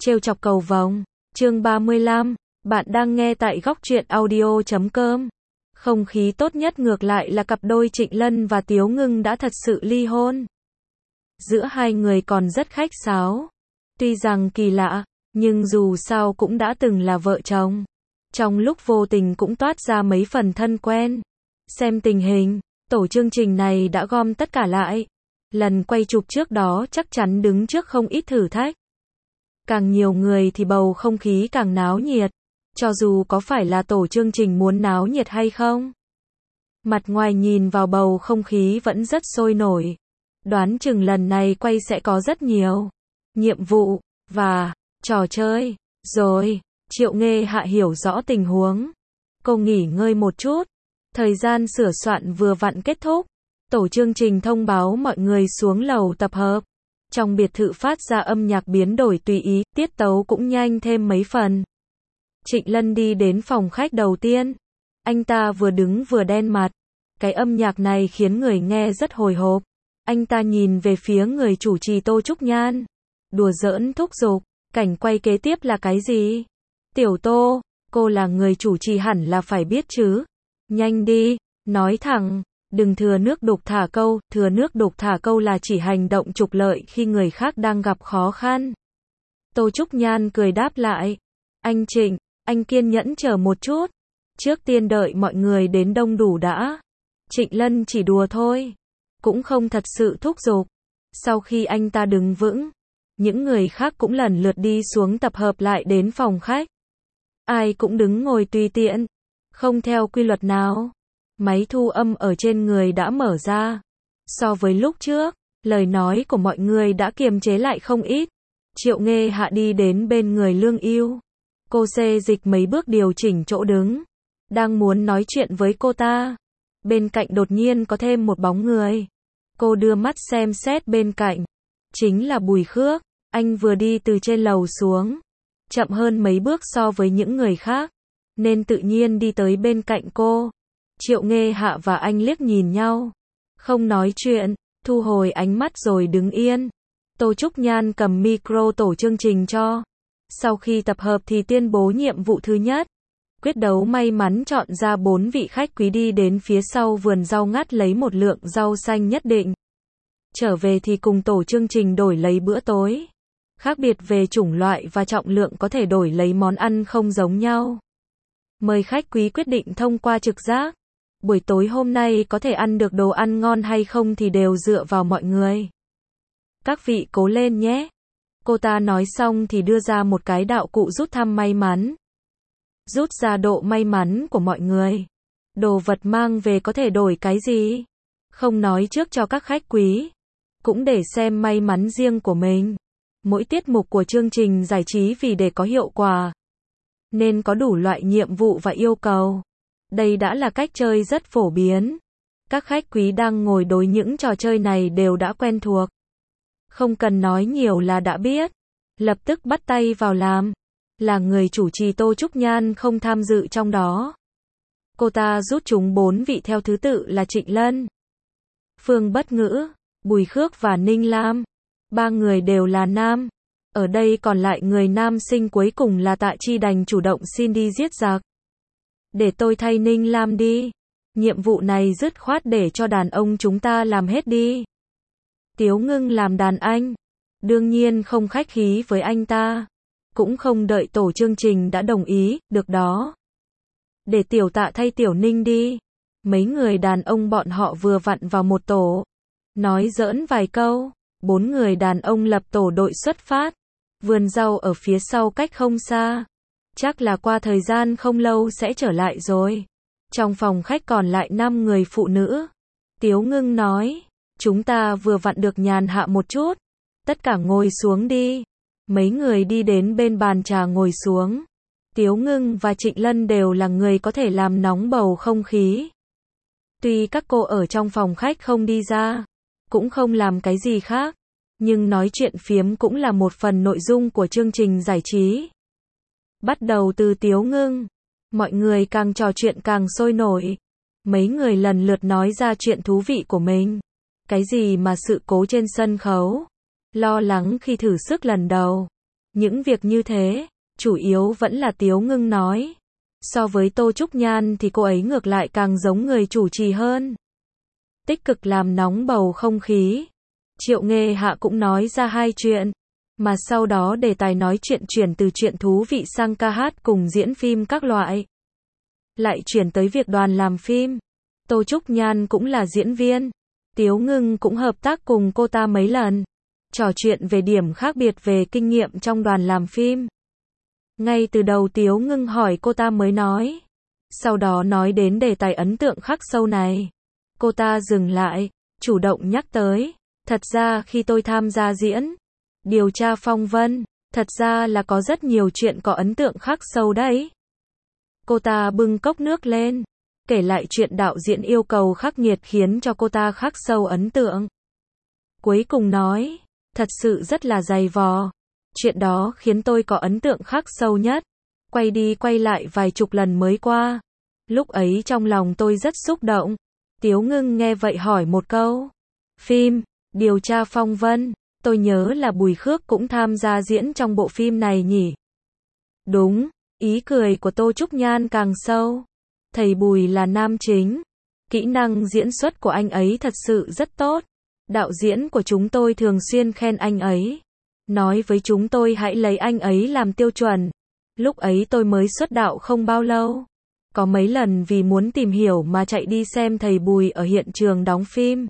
Trêu chọc cầu vồng. Chương 35. Bạn đang nghe tại góc truyện audio.com. Không khí tốt nhất ngược lại là cặp đôi Trịnh Lân và Tiếu Ngưng đã thật sự ly hôn. Giữa hai người còn rất khách sáo. Tuy rằng kỳ lạ, nhưng dù sao cũng đã từng là vợ chồng. Trong lúc vô tình cũng toát ra mấy phần thân quen. Xem tình hình, tổ chương trình này đã gom tất cả lại. Lần quay chụp trước đó chắc chắn đứng trước không ít thử thách. Càng nhiều người thì bầu không khí càng náo nhiệt. Cho dù có phải là tổ chương trình muốn náo nhiệt hay không. Mặt ngoài nhìn vào bầu không khí vẫn rất sôi nổi. Đoán chừng lần này quay sẽ có rất nhiều nhiệm vụ và trò chơi. Rồi, Triệu Nghê Hạ hiểu rõ tình huống. Cô nghỉ ngơi một chút. Thời gian sửa soạn vừa vặn kết thúc. Tổ chương trình thông báo mọi người xuống lầu tập hợp. Trong biệt thự phát ra âm nhạc biến đổi tùy ý, tiết tấu cũng nhanh thêm mấy phần. Trịnh Lân đi đến phòng khách đầu tiên. Anh ta vừa đứng vừa đen mặt. Cái âm nhạc này khiến người nghe rất hồi hộp. Anh ta nhìn về phía người chủ trì Tô Trúc Nhan. Đùa giỡn thúc giục. Cảnh quay kế tiếp là cái gì? Tiểu Tô, cô là người chủ trì hẳn là phải biết chứ. Nhanh đi, nói thẳng. Đừng thừa nước đục thả câu. Thừa nước đục thả câu là chỉ hành động trục lợi khi người khác đang gặp khó khăn. Tô Trúc Nhan cười đáp lại. Anh Trịnh, anh kiên nhẫn chờ một chút. Trước tiên đợi mọi người đến đông đủ đã. Trịnh Lân chỉ đùa thôi. Cũng không thật sự thúc giục. Sau khi anh ta đứng vững, những người khác cũng lần lượt đi xuống tập hợp lại đến phòng khách. Ai cũng đứng ngồi tùy tiện. Không theo quy luật nào. Máy thu âm ở trên người đã mở ra. So với lúc trước, lời nói của mọi người đã kiềm chế lại không ít. Triệu Nghê Hạ đi đến bên người Lương Yêu. Cô xê dịch mấy bước điều chỉnh chỗ đứng. Đang muốn nói chuyện với cô ta. Bên cạnh đột nhiên có thêm một bóng người. Cô đưa mắt xem xét bên cạnh. Chính là Bùi Khước. Anh vừa đi từ trên lầu xuống. Chậm hơn mấy bước so với những người khác. Nên tự nhiên đi tới bên cạnh cô. Triệu Nghê Hạ và anh liếc nhìn nhau. Không nói chuyện, thu hồi ánh mắt rồi đứng yên. Tô Trúc Nhan cầm micro tổ chương trình cho. Sau khi tập hợp thì tuyên bố nhiệm vụ thứ nhất. Quyết đấu may mắn chọn ra 4 vị khách quý đi đến phía sau vườn rau ngắt lấy một lượng rau xanh nhất định. Trở về thì cùng tổ chương trình đổi lấy bữa tối. Khác biệt về chủng loại và trọng lượng có thể đổi lấy món ăn không giống nhau. Mời khách quý quyết định thông qua trực giác. Buổi tối hôm nay có thể ăn được đồ ăn ngon hay không thì đều dựa vào mọi người. Các vị cố lên nhé. Cô ta nói xong thì đưa ra một cái đạo cụ rút thăm may mắn. Rút ra độ may mắn của mọi người. Đồ vật mang về có thể đổi cái gì? Không nói trước cho các khách quý. Cũng để xem may mắn riêng của mình. Mỗi tiết mục của chương trình giải trí vì để có hiệu quả. Nên có đủ loại nhiệm vụ và yêu cầu. Đây đã là cách chơi rất phổ biến. Các khách quý đang ngồi đối những trò chơi này đều đã quen thuộc. Không cần nói nhiều là đã biết. Lập tức bắt tay vào làm. Là người chủ trì Tô Trúc Nhan không tham dự trong đó. Cô ta rút chúng 4 vị theo thứ tự là Trịnh Lân, Phương Bất Ngữ, Bùi Khước và Ninh Lam. 3 người đều là nam. Ở đây còn lại người nam sinh cuối cùng là Tạ Chi đành chủ động xin đi giết giặc. Để tôi thay Ninh Lam đi. Nhiệm vụ này dứt khoát để cho đàn ông chúng ta làm hết đi. Tiếu Ngưng làm đàn anh. Đương nhiên không khách khí với anh ta. Cũng không đợi tổ chương trình đã đồng ý, được đó. Để Tiểu Tạ thay Tiểu Ninh đi. Mấy người đàn ông bọn họ vừa vặn vào một tổ. Nói giỡn vài câu. 4 người đàn ông lập tổ đội xuất phát. Vườn rau ở phía sau cách không xa. Chắc là qua thời gian không lâu sẽ trở lại rồi. Trong phòng khách còn lại 5 người phụ nữ. Tiếu Ngưng nói. Chúng ta vừa vặn được nhàn hạ một chút. Tất cả ngồi xuống đi. Mấy người đi đến bên bàn trà ngồi xuống. Tiếu Ngưng và Trịnh Lân đều là người có thể làm nóng bầu không khí. Tuy các cô ở trong phòng khách không đi ra. Cũng không làm cái gì khác. Nhưng nói chuyện phiếm cũng là một phần nội dung của chương trình giải trí. Bắt đầu từ Tiếu Ngưng. Mọi người càng trò chuyện càng sôi nổi. Mấy người lần lượt nói ra chuyện thú vị của mình. Cái gì mà sự cố trên sân khấu. Lo lắng khi thử sức lần đầu. Những việc như thế, chủ yếu vẫn là Tiếu Ngưng nói. So với Tô Trúc Nhan thì cô ấy ngược lại càng giống người chủ trì hơn. Tích cực làm nóng bầu không khí. Triệu Nghê Hạ cũng nói ra hai chuyện, mà sau đó đề tài nói chuyện chuyển từ chuyện thú vị sang ca hát cùng diễn phim các loại. Lại chuyển tới việc đoàn làm phim. Tô Trúc Nhan cũng là diễn viên. Tiếu Ngưng cũng hợp tác cùng cô ta mấy lần. Trò chuyện về điểm khác biệt về kinh nghiệm trong đoàn làm phim. Ngay từ đầu Tiếu Ngưng hỏi cô ta mới nói. Sau đó nói đến đề tài ấn tượng khắc sâu này. Cô ta dừng lại, chủ động nhắc tới. Thật ra khi tôi tham gia diễn điều tra phong vân, thật ra là có rất nhiều chuyện có ấn tượng khắc sâu đấy. Cô ta bưng cốc nước lên, kể lại chuyện đạo diễn yêu cầu khắc nghiệt khiến cho cô ta khắc sâu ấn tượng. Cuối cùng nói, thật sự rất là dày vò. Chuyện đó khiến tôi có ấn tượng khắc sâu nhất. Quay đi quay lại vài chục lần mới qua. Lúc ấy trong lòng tôi rất xúc động. Tiếu Ngưng nghe vậy hỏi một câu. Phim, điều tra phong vân, tôi nhớ là Bùi Khước cũng tham gia diễn trong bộ phim này nhỉ? Đúng, ý cười của Tô Trúc Nhan càng sâu. Thầy Bùi là nam chính. Kỹ năng diễn xuất của anh ấy thật sự rất tốt. Đạo diễn của chúng tôi thường xuyên khen anh ấy. Nói với chúng tôi hãy lấy anh ấy làm tiêu chuẩn. Lúc ấy tôi mới xuất đạo không bao lâu. Có mấy lần vì muốn tìm hiểu mà chạy đi xem thầy Bùi ở hiện trường đóng phim.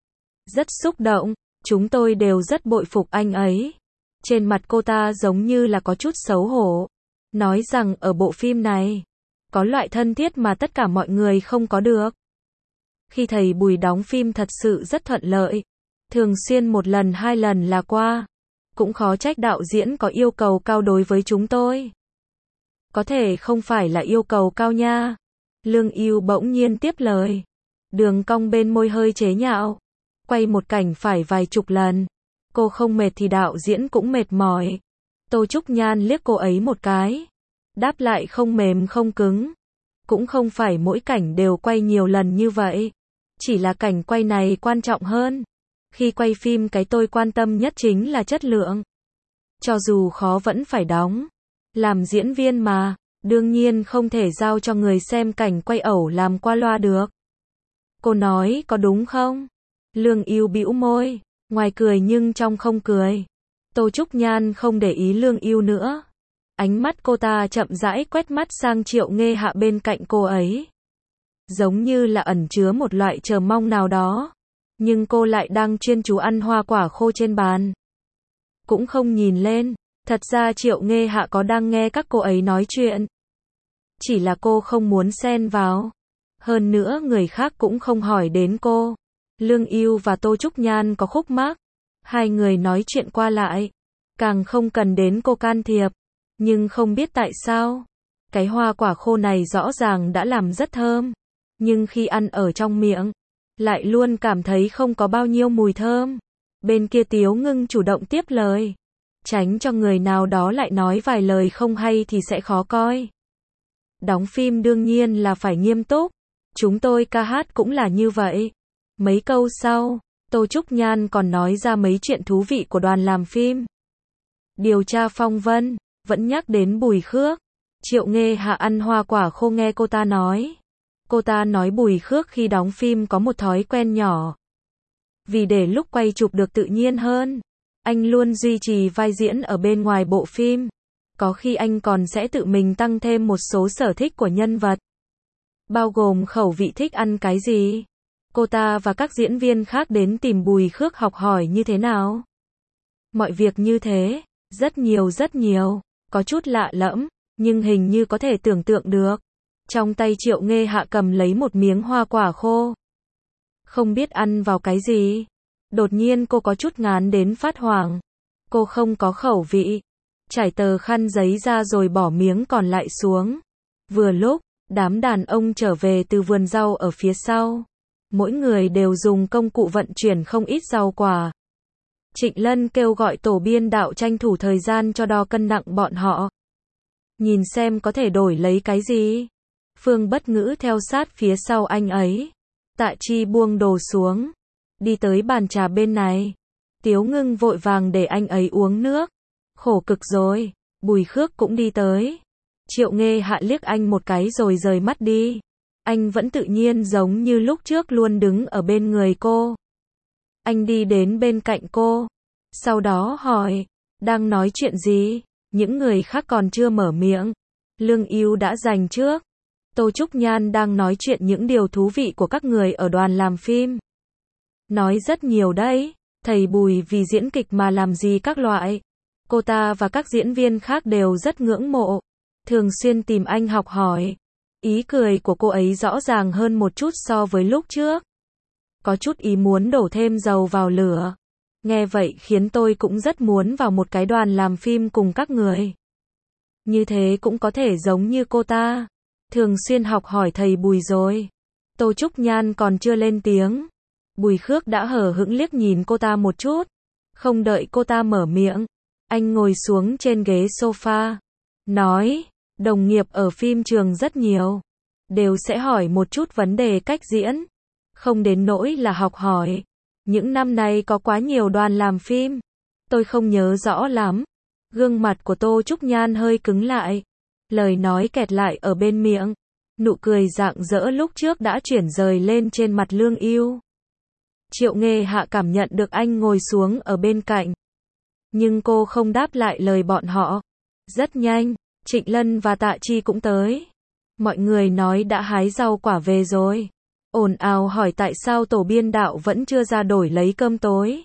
Rất xúc động, chúng tôi đều rất bội phục anh ấy. Trên mặt cô ta giống như là có chút xấu hổ. Nói rằng ở bộ phim này, có loại thân thiết mà tất cả mọi người không có được. Khi thầy Bùi đóng phim thật sự rất thuận lợi. Thường xuyên một lần hai lần là qua. Cũng khó trách đạo diễn có yêu cầu cao đối với chúng tôi. Có thể không phải là yêu cầu cao nha. Lương Ưu bỗng nhiên tiếp lời. Đường cong bên môi hơi chế nhạo. Quay một cảnh phải vài chục lần. Cô không mệt thì đạo diễn cũng mệt mỏi. Tô Trúc Nhan liếc cô ấy một cái. Đáp lại không mềm không cứng. Cũng không phải mỗi cảnh đều quay nhiều lần như vậy. Chỉ là cảnh quay này quan trọng hơn. Khi quay phim cái tôi quan tâm nhất chính là chất lượng. Cho dù khó vẫn phải đóng. Làm diễn viên mà, đương nhiên không thể giao cho người xem cảnh quay ẩu làm qua loa được. Cô nói có đúng không? Lương Ưu bĩu môi, ngoài cười nhưng trong không cười. Tô Trúc Nhan không để ý Lương Ưu nữa. Ánh mắt cô ta chậm rãi quét mắt sang Triệu Nghê Hạ bên cạnh cô ấy. Giống như là ẩn chứa một loại chờ mong nào đó. Nhưng cô lại đang chuyên chú ăn hoa quả khô trên bàn. Cũng không nhìn lên. Thật ra Triệu Nghê Hạ có đang nghe các cô ấy nói chuyện. Chỉ là cô không muốn xen vào. Hơn nữa người khác cũng không hỏi đến cô. Lương Ưu và Tô Trúc Nhan có khúc mắc. Hai người nói chuyện qua lại. Càng không cần đến cô can thiệp. Nhưng không biết tại sao. Cái hoa quả khô này rõ ràng đã làm rất thơm. Nhưng khi ăn ở trong miệng. Lại luôn cảm thấy không có bao nhiêu mùi thơm. Bên kia Tiếu Ngưng chủ động tiếp lời. Tránh cho người nào đó lại nói vài lời không hay thì sẽ khó coi. Đóng phim đương nhiên là phải nghiêm túc. Chúng tôi ca hát cũng là như vậy. Mấy câu sau, Tô Trúc Nhan còn nói ra mấy chuyện thú vị của đoàn làm phim. Điều tra phong vân, vẫn nhắc đến Bùi Khước. Triệu Nghê Hạ ăn hoa quả khô nghe cô ta nói. Cô ta nói Bùi Khước khi đóng phim có một thói quen nhỏ. Vì để lúc quay chụp được tự nhiên hơn. Anh luôn duy trì vai diễn ở bên ngoài bộ phim. Có khi anh còn sẽ tự mình tăng thêm một số sở thích của nhân vật. Bao gồm khẩu vị thích ăn cái gì. Cô ta và các diễn viên khác đến tìm Bùi Khước học hỏi như thế nào. Mọi việc như thế, rất nhiều, có chút lạ lẫm, nhưng hình như có thể tưởng tượng được. Trong tay Triệu Nghê Hạ cầm lấy một miếng hoa quả khô. Không biết ăn vào cái gì. Đột nhiên cô có chút ngán đến phát hoảng. Cô không có khẩu vị. Trải tờ khăn giấy ra rồi bỏ miếng còn lại xuống. Vừa lúc, đám đàn ông trở về từ vườn rau ở phía sau. Mỗi người đều dùng công cụ vận chuyển không ít rau quả. Trịnh Lân kêu gọi tổ biên đạo tranh thủ thời gian cho đo cân nặng bọn họ. Nhìn xem có thể đổi lấy cái gì. Phương Bất Ngữ theo sát phía sau anh ấy. Tạ Chi buông đồ xuống. Đi tới bàn trà bên này. Tiếu Ngưng vội vàng để anh ấy uống nước. Khổ cực rồi. Bùi Khước cũng đi tới. Triệu Nghê Hạ liếc anh một cái rồi rời mắt đi. Anh vẫn tự nhiên giống như lúc trước luôn đứng ở bên người cô. Anh đi đến bên cạnh cô. Sau đó hỏi, đang nói chuyện gì? Những người khác còn chưa mở miệng. Lương Ưu đã giành trước. Tô Trúc Nhan đang nói chuyện những điều thú vị của các người ở đoàn làm phim. Nói rất nhiều đấy. Thầy Bùi vì diễn kịch mà làm gì các loại. Cô ta và các diễn viên khác đều rất ngưỡng mộ. Thường xuyên tìm anh học hỏi. Ý cười của cô ấy rõ ràng hơn một chút so với lúc trước. Có chút ý muốn đổ thêm dầu vào lửa. Nghe vậy khiến tôi cũng rất muốn vào một cái đoàn làm phim cùng các người. Như thế cũng có thể giống như cô ta. Thường xuyên học hỏi thầy Bùi rồi. Tô Trúc Nhan còn chưa lên tiếng. Bùi Khước đã hờ hững liếc nhìn cô ta một chút. Không đợi cô ta mở miệng. Anh ngồi xuống trên ghế sofa. Nói, đồng nghiệp ở phim trường rất nhiều. Đều sẽ hỏi một chút vấn đề cách diễn. Không đến nỗi là học hỏi. Những năm nay có quá nhiều đoàn làm phim. Tôi không nhớ rõ lắm. Gương mặt của Tô Trúc Nhan hơi cứng lại. Lời nói kẹt lại ở bên miệng. Nụ cười rạng rỡ lúc trước đã chuyển rời lên trên mặt Lương Ưu. Triệu Nghê Hạ cảm nhận được anh ngồi xuống ở bên cạnh. Nhưng cô không đáp lại lời bọn họ. Rất nhanh, Trịnh Lân và Tạ Chi cũng tới. Mọi người nói đã hái rau quả về rồi. Ồn ào hỏi tại sao tổ biên đạo vẫn chưa ra đổi lấy cơm tối.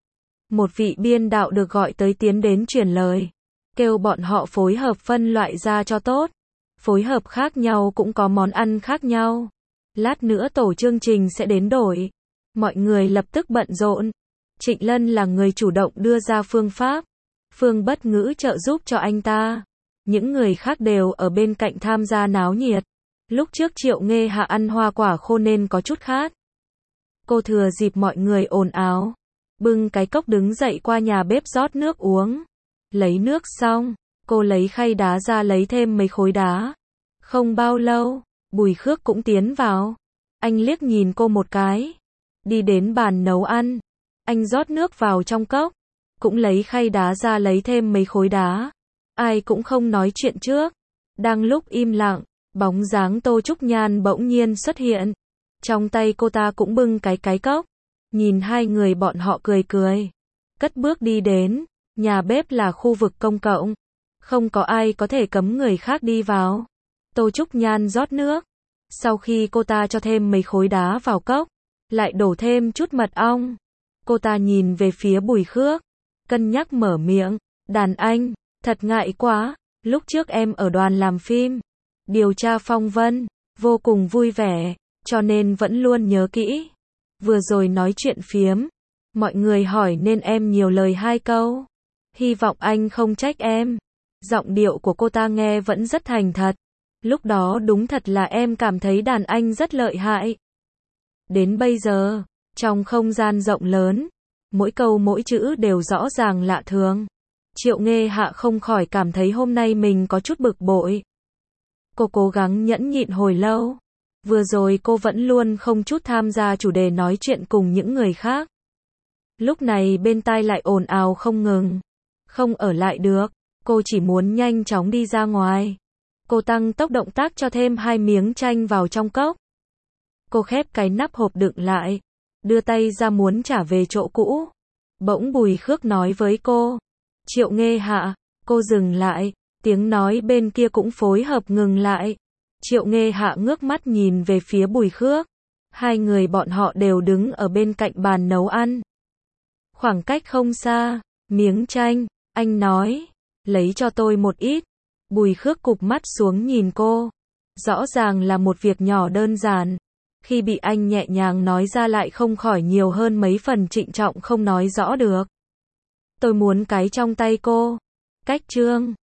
Một vị biên đạo được gọi tới tiến đến truyền lời. Kêu bọn họ phối hợp phân loại ra cho tốt. Phối hợp khác nhau cũng có món ăn khác nhau. Lát nữa tổ chương trình sẽ đến đổi. Mọi người lập tức bận rộn. Trịnh Lân là người chủ động đưa ra phương pháp. Phương Bất Ngữ trợ giúp cho anh ta. Những người khác đều ở bên cạnh tham gia náo nhiệt. Lúc trước Triệu Nghê Hạ ăn hoa quả khô nên có chút khát. Cô thừa dịp mọi người ồn ào. Bưng cái cốc đứng dậy qua nhà bếp rót nước uống. Lấy nước xong, cô lấy khay đá ra lấy thêm mấy khối đá. Không bao lâu, Bùi Khước cũng tiến vào. Anh liếc nhìn cô một cái. Đi đến bàn nấu ăn. Anh rót nước vào trong cốc. Cũng lấy khay đá ra lấy thêm mấy khối đá. Ai cũng không nói chuyện trước. Đang lúc im lặng, bóng dáng Tô Trúc Nhan bỗng nhiên xuất hiện. Trong tay cô ta cũng bưng cái cốc. Nhìn hai người bọn họ cười cười. Cất bước đi đến. Nhà bếp là khu vực công cộng. Không có ai có thể cấm người khác đi vào. Tô Trúc Nhan rót nước. Sau khi cô ta cho thêm mấy khối đá vào cốc, lại đổ thêm chút mật ong. Cô ta nhìn về phía Bùi Khước. Cân nhắc mở miệng. Đàn anh, thật ngại quá. Lúc trước em ở đoàn làm phim. Điều tra phong vân. Vô cùng vui vẻ. Cho nên vẫn luôn nhớ kỹ. Vừa rồi nói chuyện phiếm. Mọi người hỏi nên em nhiều lời 2 câu. Hy vọng anh không trách em. Giọng điệu của cô ta nghe vẫn rất thành thật. Lúc đó đúng thật là em cảm thấy đàn anh rất lợi hại. Đến bây giờ, trong không gian rộng lớn, mỗi câu mỗi chữ đều rõ ràng lạ thường. Triệu Nghê Hạ không khỏi cảm thấy hôm nay mình có chút bực bội. Cô cố gắng nhẫn nhịn hồi lâu. Vừa rồi cô vẫn luôn không chút tham gia chủ đề nói chuyện cùng những người khác. Lúc này bên tai lại ồn ào không ngừng. Không ở lại được, cô chỉ muốn nhanh chóng đi ra ngoài. Cô tăng tốc động tác cho thêm 2 miếng chanh vào trong cốc. Cô khép cái nắp hộp đựng lại, đưa tay ra muốn trả về chỗ cũ. Bỗng Bùi Khước nói với cô, Triệu Nghê Hạ, cô dừng lại, tiếng nói bên kia cũng phối hợp ngừng lại. Triệu Nghê Hạ ngước mắt nhìn về phía Bùi Khước. Hai người bọn họ đều đứng ở bên cạnh bàn nấu ăn. Khoảng cách không xa, miếng chanh, anh nói, lấy cho tôi một ít. Bùi Khước cụp mắt xuống nhìn cô. Rõ ràng là một việc nhỏ đơn giản. Khi bị anh nhẹ nhàng nói ra lại không khỏi nhiều hơn mấy phần trịnh trọng không nói rõ được. Tôi muốn cái trong tay cô. Cách trương.